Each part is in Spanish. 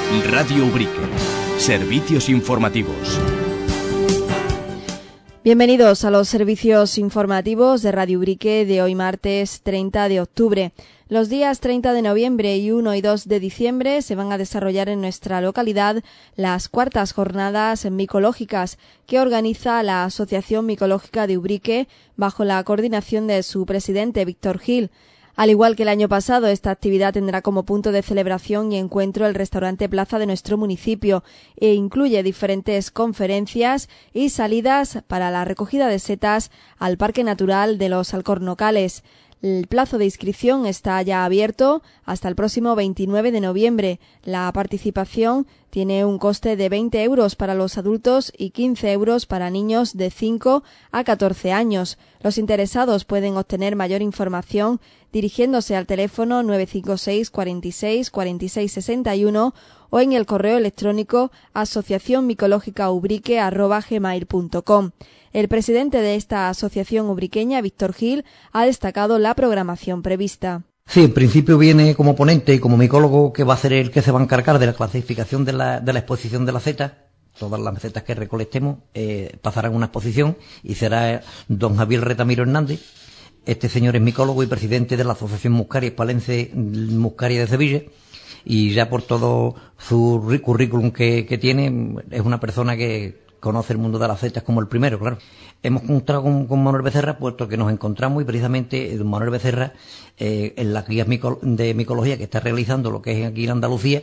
Radio Ubrique. Servicios informativos. Bienvenidos a los servicios informativos de Radio Ubrique de hoy martes 30 de octubre. Los días 30 de noviembre y 1 y 2 de diciembre se van a desarrollar en nuestra localidad las cuartas jornadas micológicas que organiza la Asociación Micológica de Ubrique bajo la coordinación de su presidente Víctor Gil. Al igual que el año pasado, esta actividad tendrá como punto de celebración y encuentro el restaurante Plaza de nuestro municipio e incluye diferentes conferencias y salidas para la recogida de setas al Parque Natural de los Alcornocales. El plazo de inscripción está ya abierto hasta el próximo 29 de noviembre. La participación tiene un coste de 20 euros para los adultos y 15 euros para niños de 5 a 14 años. Los interesados pueden obtener mayor información dirigiéndose al teléfono 956 46 46 61 o en el correo electrónico asociacionmicologicaubrique@gmail.com. El presidente de esta asociación ubriqueña, Víctor Gil, ha destacado la programación prevista. Sí, en principio viene como ponente y como micólogo que va a ser el que se va a encargar de la clasificación de la exposición de la setas. Todas las setas que recolectemos pasarán a una exposición y será don Javier Retamiro Hernández. Este señor es micólogo y presidente de la Asociación Muscaria Hispalense Muscaria de Sevilla, y ya por todo su currículum que tiene, es una persona que conoce el mundo de las setas como el primero, claro. Hemos encontrado con Manuel Becerra, puesto que nos encontramos, y precisamente don Manuel Becerra, en las guías de micología que está realizando lo que es aquí en Andalucía,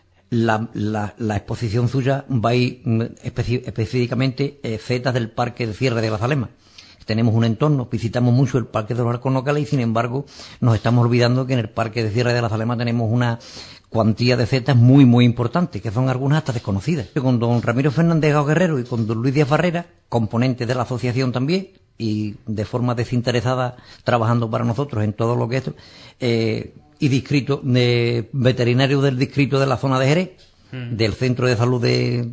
la exposición suya va a ir específicamente setas del Parque de Sierra de Grazalema. Tenemos un entorno, visitamos mucho el Parque de los Alcornocales y sin embargo nos estamos olvidando que en el Parque de Sierra de Grazalema tenemos una cuantía de setas muy muy importante, que son algunas hasta desconocidas. Con don Ramiro Fernández Gao Guerrero y con don Luis Díaz Farrera, componentes de la asociación también, y de forma desinteresada trabajando para nosotros en todo lo que es y distrito de veterinario del distrito de la zona de Jerez, del centro de salud de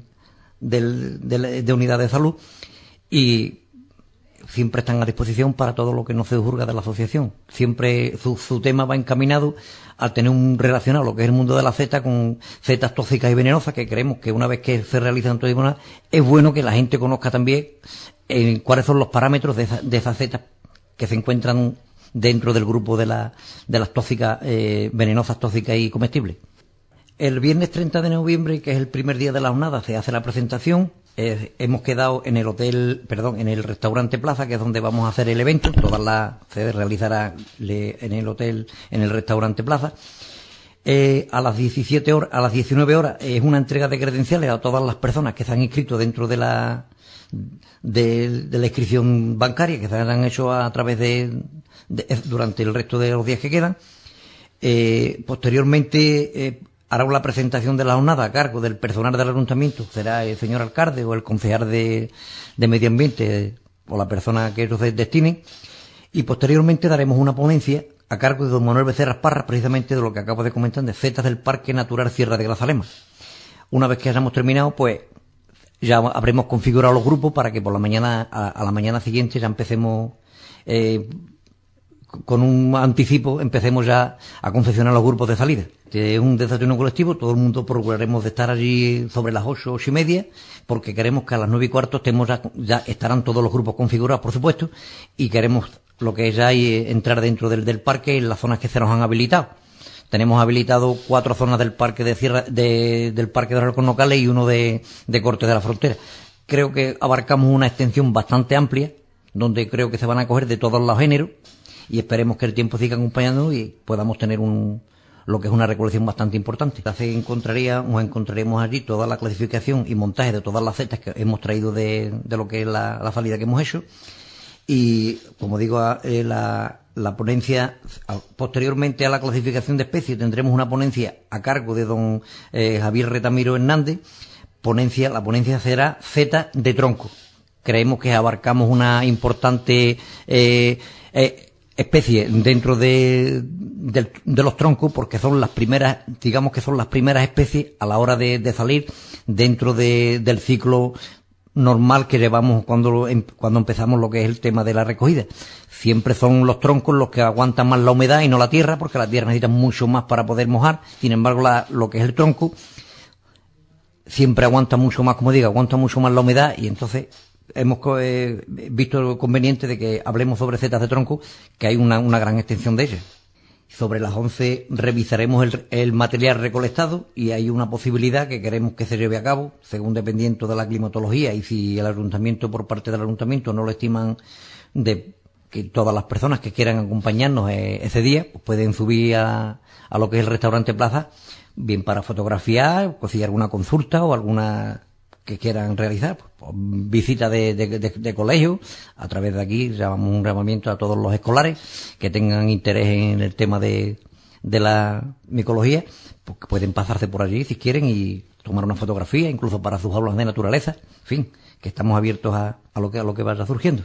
unidad de salud, y siempre están a disposición para todo lo que no se juzga de la asociación. Siempre su tema va encaminado a tener un relacionado lo que es el mundo de la seta con setas tóxicas y venenosas, que creemos que una vez que se realizan todo eso, es bueno que la gente conozca también cuáles son los parámetros de esas setas que se encuentran dentro del grupo de las tóxicas, venenosas, tóxicas y comestibles. El viernes 30 de noviembre, que es el primer día de la jornada, se hace la presentación. Hemos quedado en el restaurante Plaza, que es donde vamos a hacer el evento. Se realizará en el hotel, en el restaurante Plaza. A las 19 horas es una entrega de credenciales a todas las personas que se han inscrito dentro de la inscripción bancaria, que se han hecho a través durante el resto de los días que quedan. Posteriormente, hará la presentación de la jornada a cargo del personal del ayuntamiento, será el señor alcalde o el concejal de Medio Ambiente o la persona que ellos destinen, y posteriormente daremos una ponencia a cargo de don Manuel Becerra Parra, precisamente de lo que acabo de comentar, de setas del Parque Natural Sierra de Grazalema. Una vez que hayamos terminado, pues ya habremos configurado los grupos para que por la mañana, a la mañana siguiente, ya empecemos con un anticipo, empecemos ya a confeccionar los grupos de salida. Es un desayuno colectivo, todo el mundo procuraremos de estar allí sobre las 8:30, porque queremos que a las 9:15 ya estarán todos los grupos configurados, por supuesto, y queremos lo que es ya entrar dentro del parque en las zonas que se nos han habilitado. Tenemos habilitado 4 zonas del parque del Parque de los Alcornocales y uno de Cortes de la Frontera. Creo que abarcamos una extensión bastante amplia, donde creo que se van a coger de todos los géneros, y esperemos que el tiempo siga acompañándonos y podamos tener lo que es una recolección bastante importante. Encontraremos allí toda la clasificación y montaje de todas las setas que hemos traído de lo que es la salida que hemos hecho, y como digo, la ponencia, posteriormente a la clasificación de especies, tendremos una ponencia a cargo de don Javier Retamiro Hernández. La ponencia será setas de tronco. Creemos que abarcamos una importante especie dentro de los troncos, porque son las primeras, digamos que son las primeras especies a la hora de salir dentro del ciclo normal que llevamos cuando empezamos lo que es el tema de la recogida. Siempre son los troncos los que aguantan más la humedad y no la tierra, porque la tierra necesita mucho más para poder mojar. Sin embargo, lo que es el tronco, siempre aguanta mucho más, como digo, aguanta mucho más la humedad, y entonces hemos visto conveniente de que hablemos sobre setas de tronco, que hay una gran extensión de ellas. Sobre las 11 revisaremos el material recolectado, y hay una posibilidad que queremos que se lleve a cabo, según dependiendo de la climatología, y si el ayuntamiento, por parte del ayuntamiento, no lo estiman, de que todas las personas que quieran acompañarnos ese día, pues pueden subir a lo que es el restaurante Plaza, bien para fotografiar, o si hay alguna consulta o alguna que quieran realizar, pues, visita de colegio. A través de aquí llamamos un llamamiento a todos los escolares que tengan interés en el tema de la micología, pues que pueden pasarse por allí si quieren y tomar una fotografía, incluso para sus aulas de naturaleza. En fin, que estamos abiertos a lo que vaya surgiendo.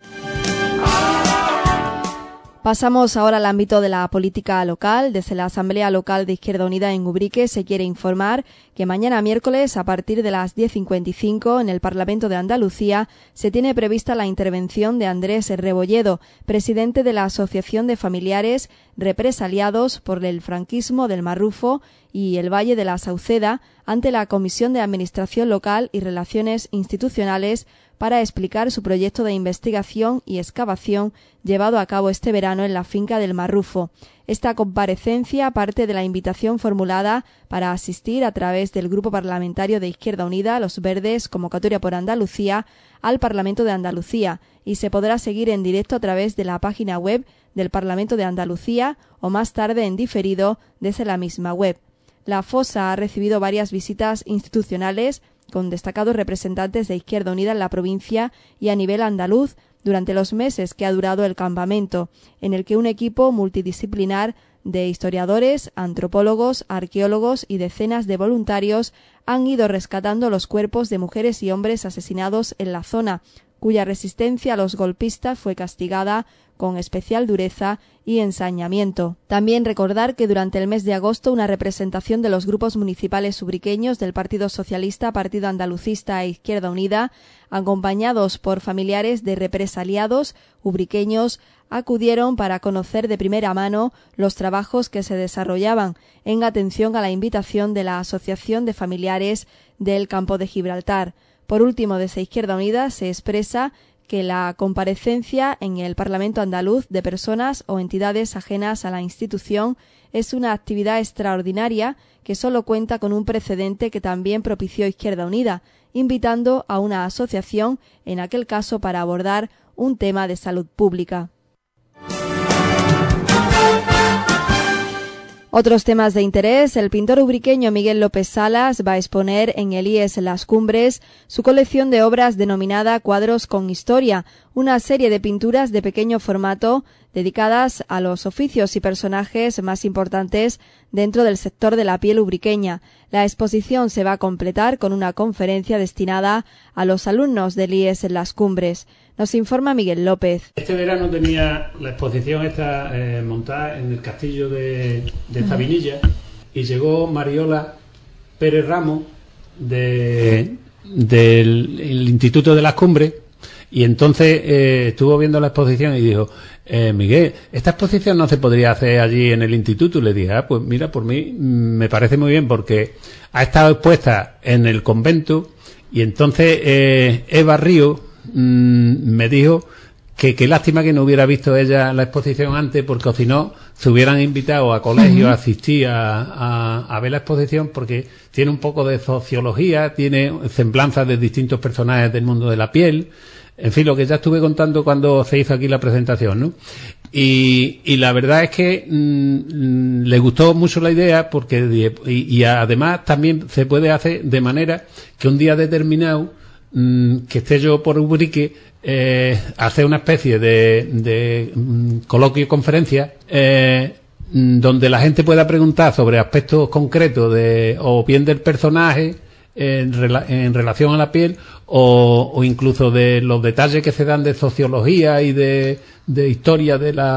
Pasamos ahora al ámbito de la política local. Desde la Asamblea Local de Izquierda Unida en Ubrique se quiere informar que mañana miércoles, a partir de las 10:55, en el Parlamento de Andalucía, se tiene prevista la intervención de Andrés Rebolledo, presidente de la Asociación de Familiares Represaliados por el Franquismo del Marrufo y el Valle de la Sauceda, ante la Comisión de Administración Local y Relaciones Institucionales, para explicar su proyecto de investigación y excavación llevado a cabo este verano en la finca del Marrufo. Esta comparecencia parte de la invitación formulada para asistir a través del Grupo Parlamentario de Izquierda Unida, Los Verdes, Convocatoria por Andalucía, al Parlamento de Andalucía, y se podrá seguir en directo a través de la página web del Parlamento de Andalucía o más tarde en diferido desde la misma web. La fosa ha recibido varias visitas institucionales con destacados representantes de Izquierda Unida en la provincia y a nivel andaluz durante los meses que ha durado el campamento, en el que un equipo multidisciplinar de historiadores, antropólogos, arqueólogos y decenas de voluntarios han ido rescatando los cuerpos de mujeres y hombres asesinados en la zona, cuya resistencia a los golpistas fue castigada con especial dureza y ensañamiento. También recordar que durante el mes de agosto una representación de los grupos municipales ubriqueños del Partido Socialista, Partido Andalucista e Izquierda Unida, acompañados por familiares de represaliados ubriqueños, acudieron para conocer de primera mano los trabajos que se desarrollaban en atención a la invitación de la Asociación de Familiares del Campo de Gibraltar. Por último, desde Izquierda Unida se expresa que la comparecencia en el Parlamento andaluz de personas o entidades ajenas a la institución es una actividad extraordinaria que solo cuenta con un precedente que también propició Izquierda Unida, invitando a una asociación, en aquel caso para abordar un tema de salud pública. Otros temas de interés. El pintor ubriqueño Miguel López Salas va a exponer en el IES Las Cumbres su colección de obras denominada Cuadros con Historia, una serie de pinturas de pequeño formato dedicadas a los oficios y personajes más importantes dentro del sector de la piel ubriqueña. La exposición se va a completar con una conferencia destinada a los alumnos del IES Las Cumbres. Nos informa Miguel López. Este verano tenía la exposición esta montada en el castillo de Zabinilla, y llegó Mariola Pérez Ramos del Instituto de Las Cumbres, y entonces estuvo viendo la exposición y dijo: Miguel, esta exposición no se podría hacer allí en el instituto. Y le dije: pues mira, por mí me parece muy bien, porque ha estado expuesta en el convento. Y entonces Eva Río me dijo que qué lástima que no hubiera visto ella la exposición antes, porque si no se hubieran invitado a colegios a asistir a ver la exposición, porque tiene un poco de sociología, tiene semblanzas de distintos personajes del mundo de la piel, en fin, lo que ya estuve contando cuando se hizo aquí la presentación, ¿no? Y la verdad es que le gustó mucho la idea, porque y además también se puede hacer de manera que un día determinado, que esté yo por Ubrique, hacer una especie de coloquio conferencia, donde la gente pueda preguntar sobre aspectos concretos o bien del personaje en relación a la piel, o incluso de los detalles que se dan de sociología y de historia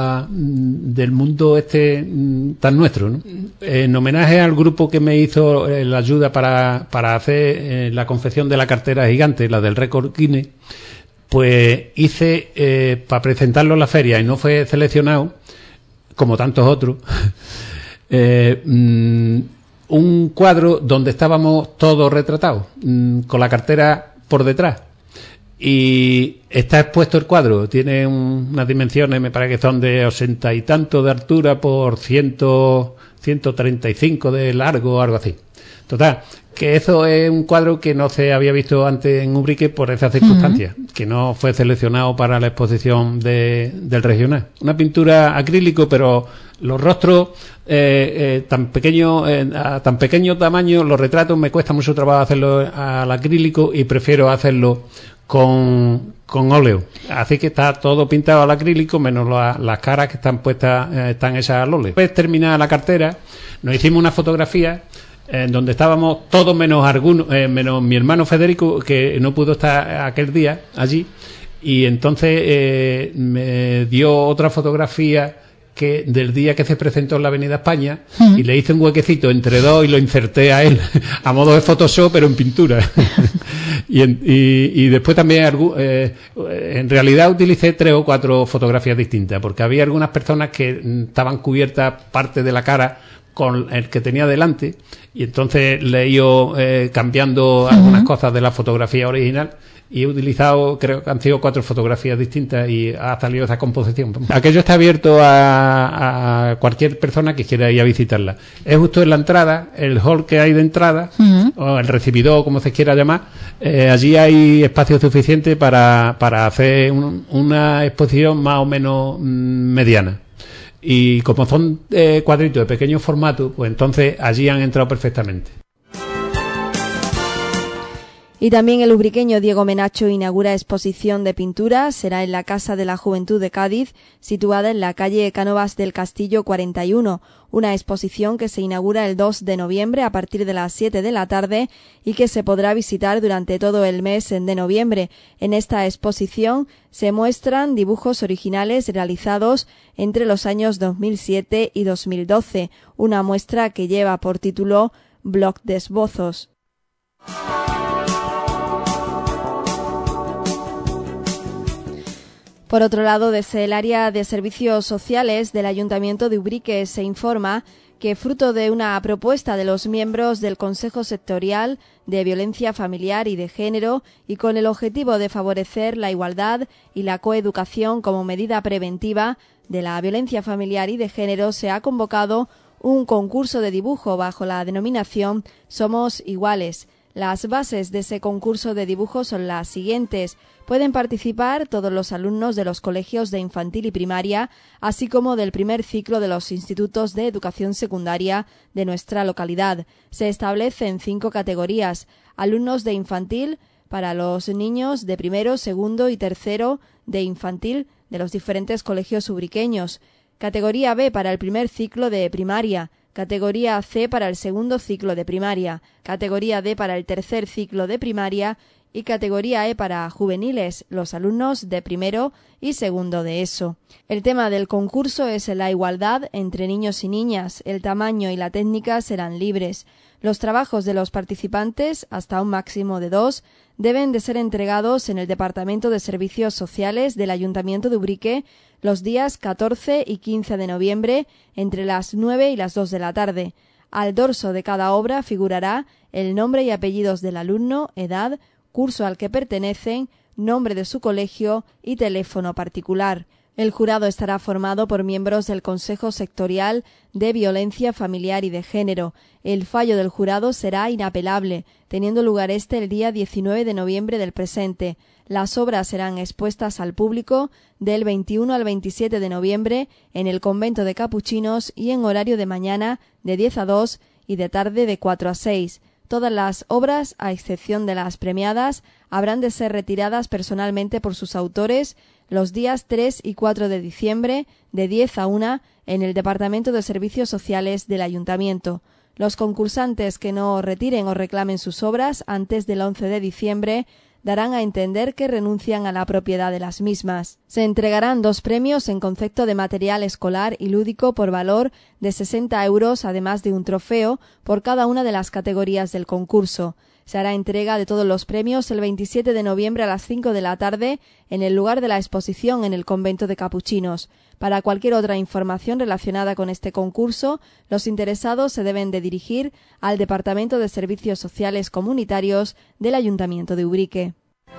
del mundo tan nuestro, ¿no? En homenaje al grupo que me hizo la ayuda para hacer la confección de la cartera gigante, la del récord Guinness, pues hice, para presentarlo en la feria, y no fue seleccionado, como tantos otros, un cuadro donde estábamos todos retratados, con la cartera por detrás. Y está expuesto el cuadro, tiene unas dimensiones, me parece que son de 80 y tanto de altura por 135 de largo o algo así. Total, que eso es un cuadro que no se había visto antes en Ubrique por esas circunstancias, que no fue seleccionado para la exposición del regional. Una pintura acrílico, pero los rostros tan pequeños, a tan pequeño tamaño, los retratos me cuesta mucho trabajo hacerlo al acrílico y prefiero hacerlo con óleo. Así que está todo pintado al acrílico, menos las caras que están puestas, están hechas al óleo. Después terminada la cartera, nos hicimos una fotografía en donde estábamos todos menos mi hermano Federico, que no pudo estar aquel día allí, y entonces me dio otra fotografía que del día que se presentó en la Avenida España, y le hice un huequecito entre dos y lo inserté a él a modo de Photoshop, pero en pintura. y después también en realidad utilicé 3 o 4 fotografías distintas, porque había algunas personas que estaban cubiertas parte de la cara con el que tenía delante, y entonces le he ido cambiando algunas cosas de la fotografía original, y he utilizado, creo que han sido 4 fotografías distintas y ha salido esa composición. Aquello está abierto a cualquier persona que quiera ir a visitarla. Es justo en la entrada, el hall que hay de entrada, o el recibidor, como se quiera llamar, allí hay espacio suficiente para hacer una exposición más o menos mediana. Y como son cuadritos de pequeño formato, pues entonces allí han entrado perfectamente. Y también el ubriqueño Diego Menacho inaugura exposición de pintura. Será en la Casa de la Juventud de Cádiz, situada en la calle Cánovas del Castillo 41. Una exposición que se inaugura el 2 de noviembre a partir de las 7 de la tarde y que se podrá visitar durante todo el mes de noviembre. En esta exposición se muestran dibujos originales realizados entre los años 2007 y 2012. Una muestra que lleva por título Bloc de Esbozos. Por otro lado, desde el área de servicios sociales del Ayuntamiento de Ubrique se informa que, fruto de una propuesta de los miembros del Consejo Sectorial de Violencia Familiar y de Género, y con el objetivo de favorecer la igualdad y la coeducación como medida preventiva de la violencia familiar y de género, se ha convocado un concurso de dibujo bajo la denominación Somos Iguales. Las bases de ese concurso de dibujo son las siguientes. Pueden participar todos los alumnos de los colegios de infantil y primaria, así como del primer ciclo de los institutos de educación secundaria de nuestra localidad. Se establecen 5 categorías. Alumnos de infantil para los niños de primero, segundo y tercero de infantil de los diferentes colegios ubriqueños. Categoría B para el primer ciclo de primaria. Categoría C para el segundo ciclo de primaria, categoría D para el tercer ciclo de primaria y categoría E para juveniles, los alumnos de primero y segundo de ESO. El tema del concurso es la igualdad entre niños y niñas. El tamaño y la técnica serán libres. Los trabajos de los participantes, hasta un máximo de 2, deben de ser entregados en el Departamento de Servicios Sociales del Ayuntamiento de Ubrique los días 14 y 15 de noviembre entre las 9 y las 2 de la tarde. Al dorso de cada obra figurará el nombre y apellidos del alumno, edad, curso al que pertenecen, nombre de su colegio y teléfono particular. El jurado estará formado por miembros del Consejo Sectorial de Violencia Familiar y de Género. El fallo del jurado será inapelable, teniendo lugar el día 19 de noviembre del presente. Las obras serán expuestas al público del 21 al 27 de noviembre en el Convento de Capuchinos y en horario de mañana de 10 a 2 y de tarde de 4 a 6. Todas las obras, a excepción de las premiadas, habrán de ser retiradas personalmente por sus autores los días 3 y 4 de diciembre de 10 a 1 en el Departamento de Servicios Sociales del Ayuntamiento. Los concursantes que no retiren o reclamen sus obras antes del 11 de diciembre darán a entender que renuncian a la propiedad de las mismas. Se entregarán 2 premios en concepto de material escolar y lúdico por valor de 60 euros, además de un trofeo por cada una de las categorías del concurso. Se hará entrega de todos los premios el 27 de noviembre a las 5 de la tarde en el lugar de la exposición en el Convento de Capuchinos. Para cualquier otra información relacionada con este concurso, los interesados se deben de dirigir al Departamento de Servicios Sociales Comunitarios del Ayuntamiento de Ubrique.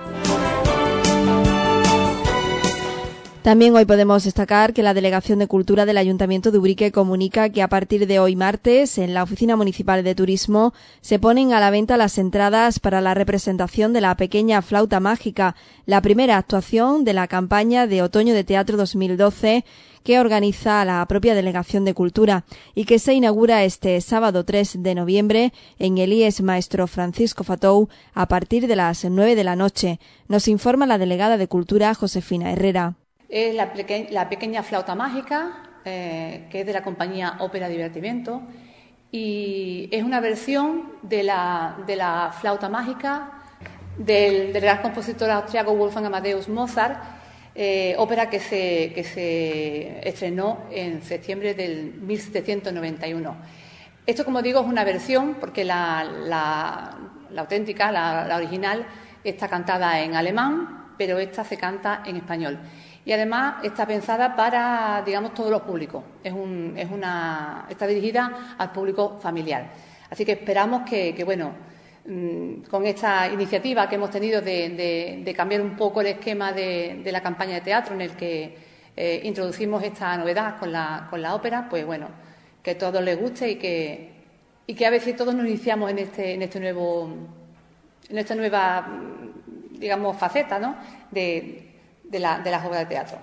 También hoy podemos destacar que la Delegación de Cultura del Ayuntamiento de Ubrique comunica que a partir de hoy martes, en la Oficina Municipal de Turismo, se ponen a la venta las entradas para la representación de La Pequeña Flauta Mágica, la primera actuación de la campaña de Otoño de Teatro 2012 que organiza la propia Delegación de Cultura y que se inaugura este sábado 3 de noviembre en el IES Maestro Francisco Fatou a partir de las 9 de la noche. Nos informa la delegada de Cultura, Josefina Herrera. Es la Pequeña Flauta Mágica, que es de la compañía Ópera Divertimento, y es una versión de la flauta mágica del gran compositor austriaco Wolfgang Amadeus Mozart, ópera que se estrenó en septiembre del 1791. Esto, como digo, es una versión porque la auténtica, la original, está cantada en alemán, pero esta se canta en español. Y además está pensada para, digamos, todos los públicos. Está dirigida al público familiar. Así que esperamos que con esta iniciativa que hemos tenido de cambiar un poco el esquema de la campaña de teatro en el que introducimos esta novedad con la ópera, pues bueno, que a todos les guste y que a ver si todos nos iniciamos en esta nueva, digamos, faceta, ¿no?, de las obras de teatro.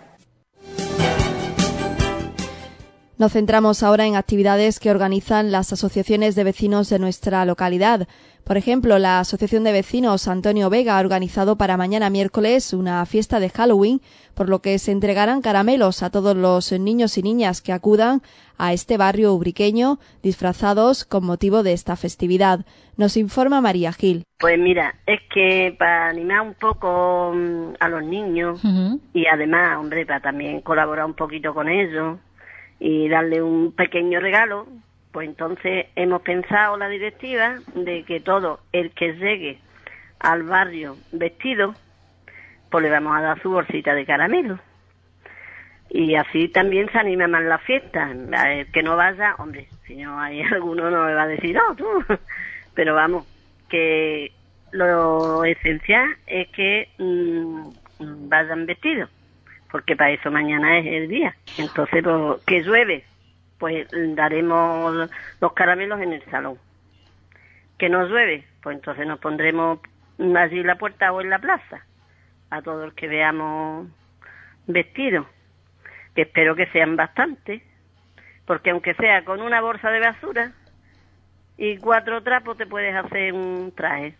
Nos centramos ahora en actividades que organizan las asociaciones de vecinos de nuestra localidad. Por ejemplo, la Asociación de Vecinos Antonio Vega ha organizado para mañana miércoles una fiesta de Halloween, por lo que se entregarán caramelos a todos los niños y niñas que acudan a este barrio ubriqueño disfrazados con motivo de esta festividad. Nos informa María Gil. Pues mira, es que para animar un poco a los niños y además, hombre, para también colaborar un poquito con ellos y darle un pequeño regalo, pues entonces hemos pensado la directiva de que todo el que llegue al barrio vestido, pues le vamos a dar su bolsita de caramelo. Y así también se anima más la fiesta. El que no vaya, hombre, si no hay alguno no me va a decir, no, tú. Pero vamos, que lo esencial es que vayan vestidos, porque para eso mañana es el día. Entonces, pues, que llueve, pues daremos los caramelos en el salón. Que no llueve, pues entonces nos pondremos allí en la puerta o en la plaza, a todos los que veamos vestidos, que espero que sean bastantes, porque aunque sea con una bolsa de basura y 4 trapos te puedes hacer un traje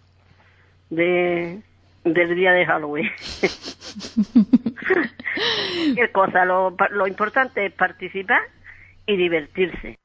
del día de Halloween. Cualquier cosa, lo importante es participar y divertirse.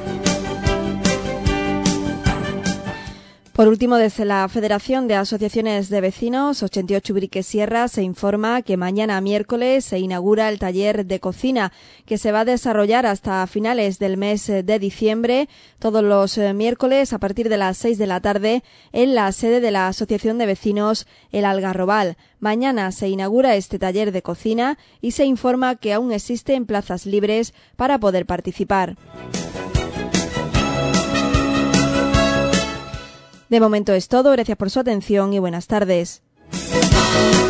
Por último, desde la Federación de Asociaciones de Vecinos 88 Ubrique Sierra se informa que mañana miércoles se inaugura el taller de cocina que se va a desarrollar hasta finales del mes de diciembre, todos los miércoles a partir de las 6 de la tarde en la sede de la Asociación de Vecinos El Algarrobal. Mañana se inaugura este taller de cocina y se informa que aún existen plazas libres para poder participar. De momento es todo, gracias por su atención y buenas tardes.